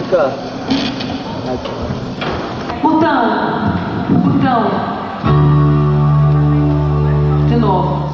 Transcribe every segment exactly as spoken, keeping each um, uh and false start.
cá. Botão. Botão. De novo.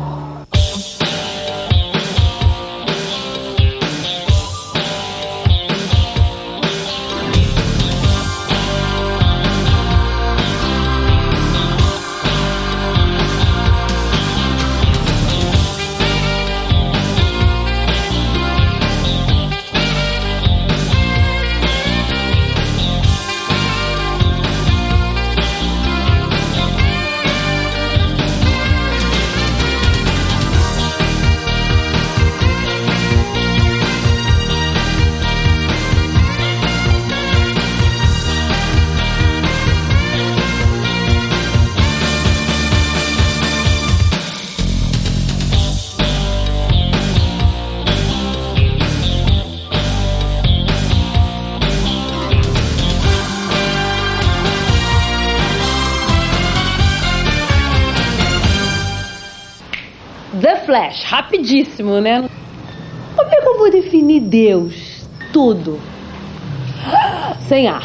The Flash, rapidíssimo, né? Como é que eu vou definir Deus? Tudo. Sem ar.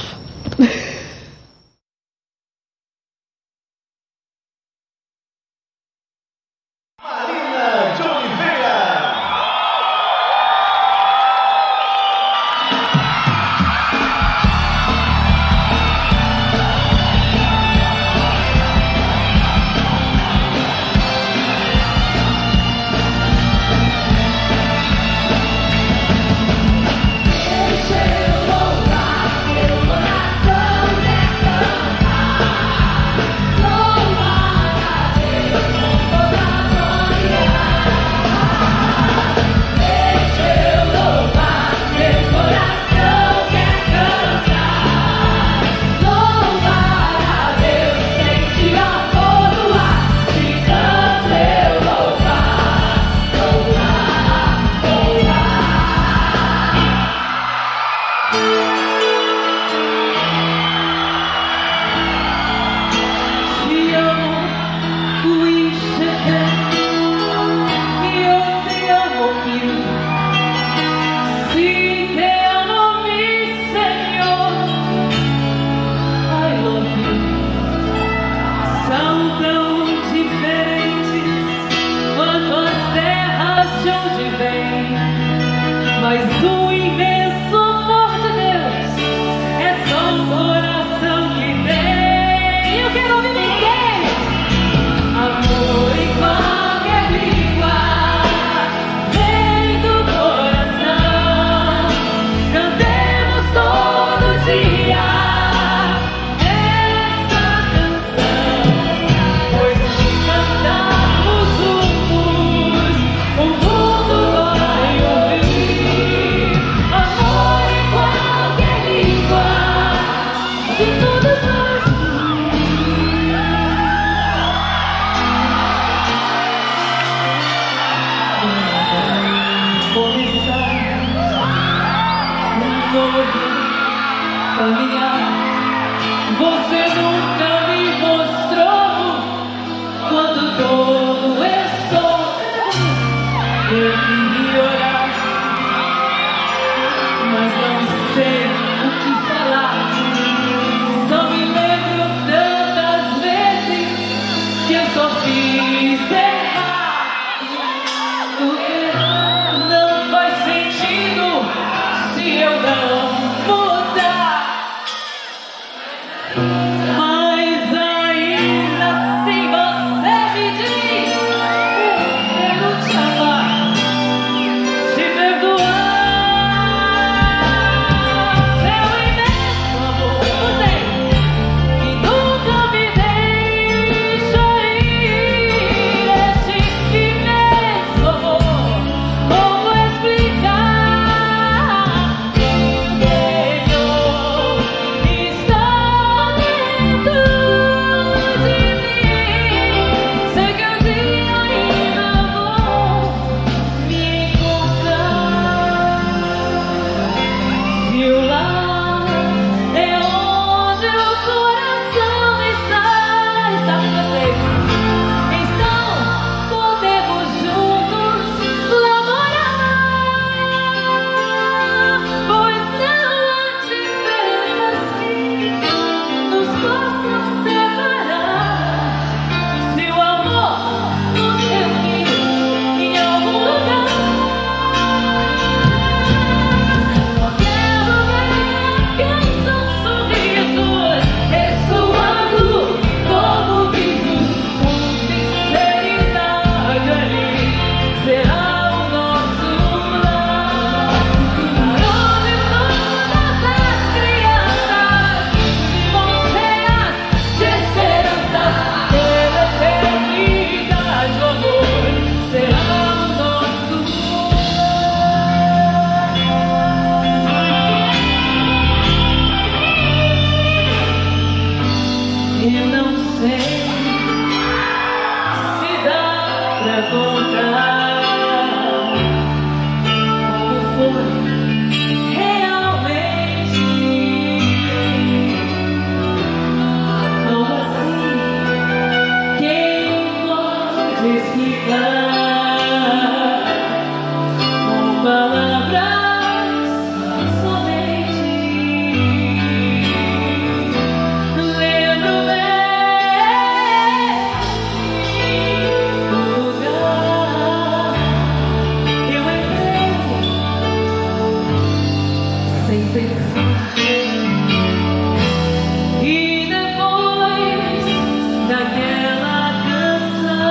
E depois daquela canção,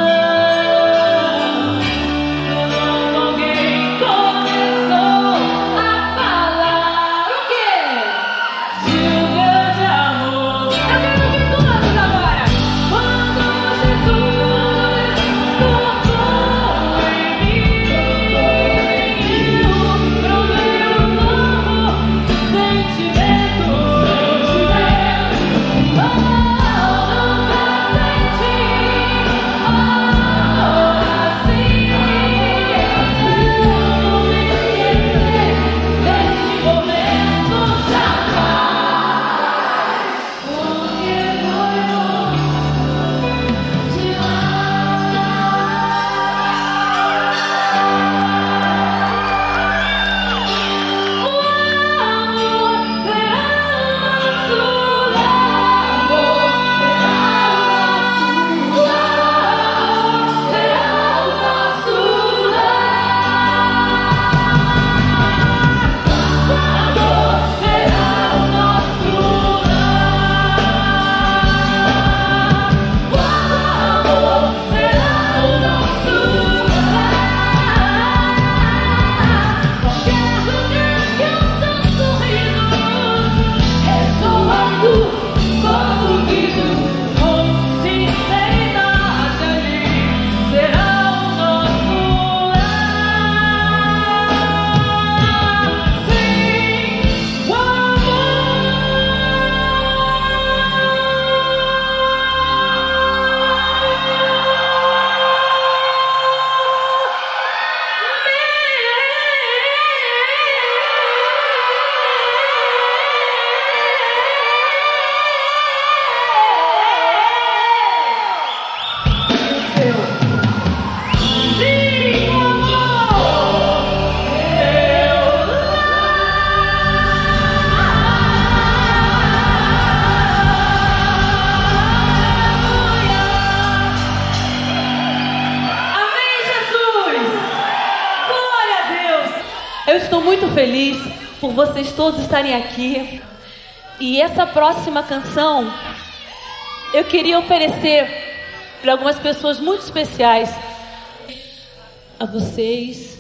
quando alguém começou a falar o quê? De um grande amor. Eu quero ouvir todos agora. Quando Jesus tocou em mim, provei um novo sentimento. Oh, nunca senti amor assim. Não me esquecer desse momento jamais, porque foi bom demais. O amor será o nosso lar. O amor será o nosso lar. O amor será o nosso lar. O amor será o nosso lar. Qualquer lugar que o seu sorriso ressoando como guido, com sinceridade ali será o nosso lar. Sim, o Amém, Jesus! Glória a Deus! Eu estou muito feliz por vocês todos estarem aqui. E essa próxima canção eu queria oferecer para algumas pessoas muito especiais. A vocês.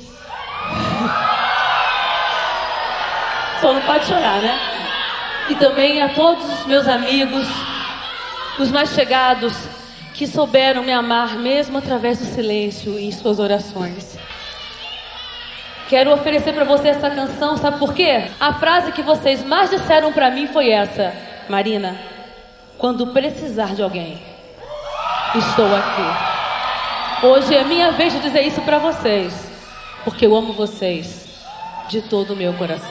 Só não pode chorar, né? E também a todos os meus amigos, os mais chegados, que souberam me amar mesmo através do silêncio e em suas orações. Quero oferecer para você essa canção, sabe por quê? A frase que vocês mais disseram para mim foi essa: Marina, quando precisar de alguém, estou aqui. Hoje é minha vez de dizer isso para vocês, porque eu amo vocês de todo o meu coração.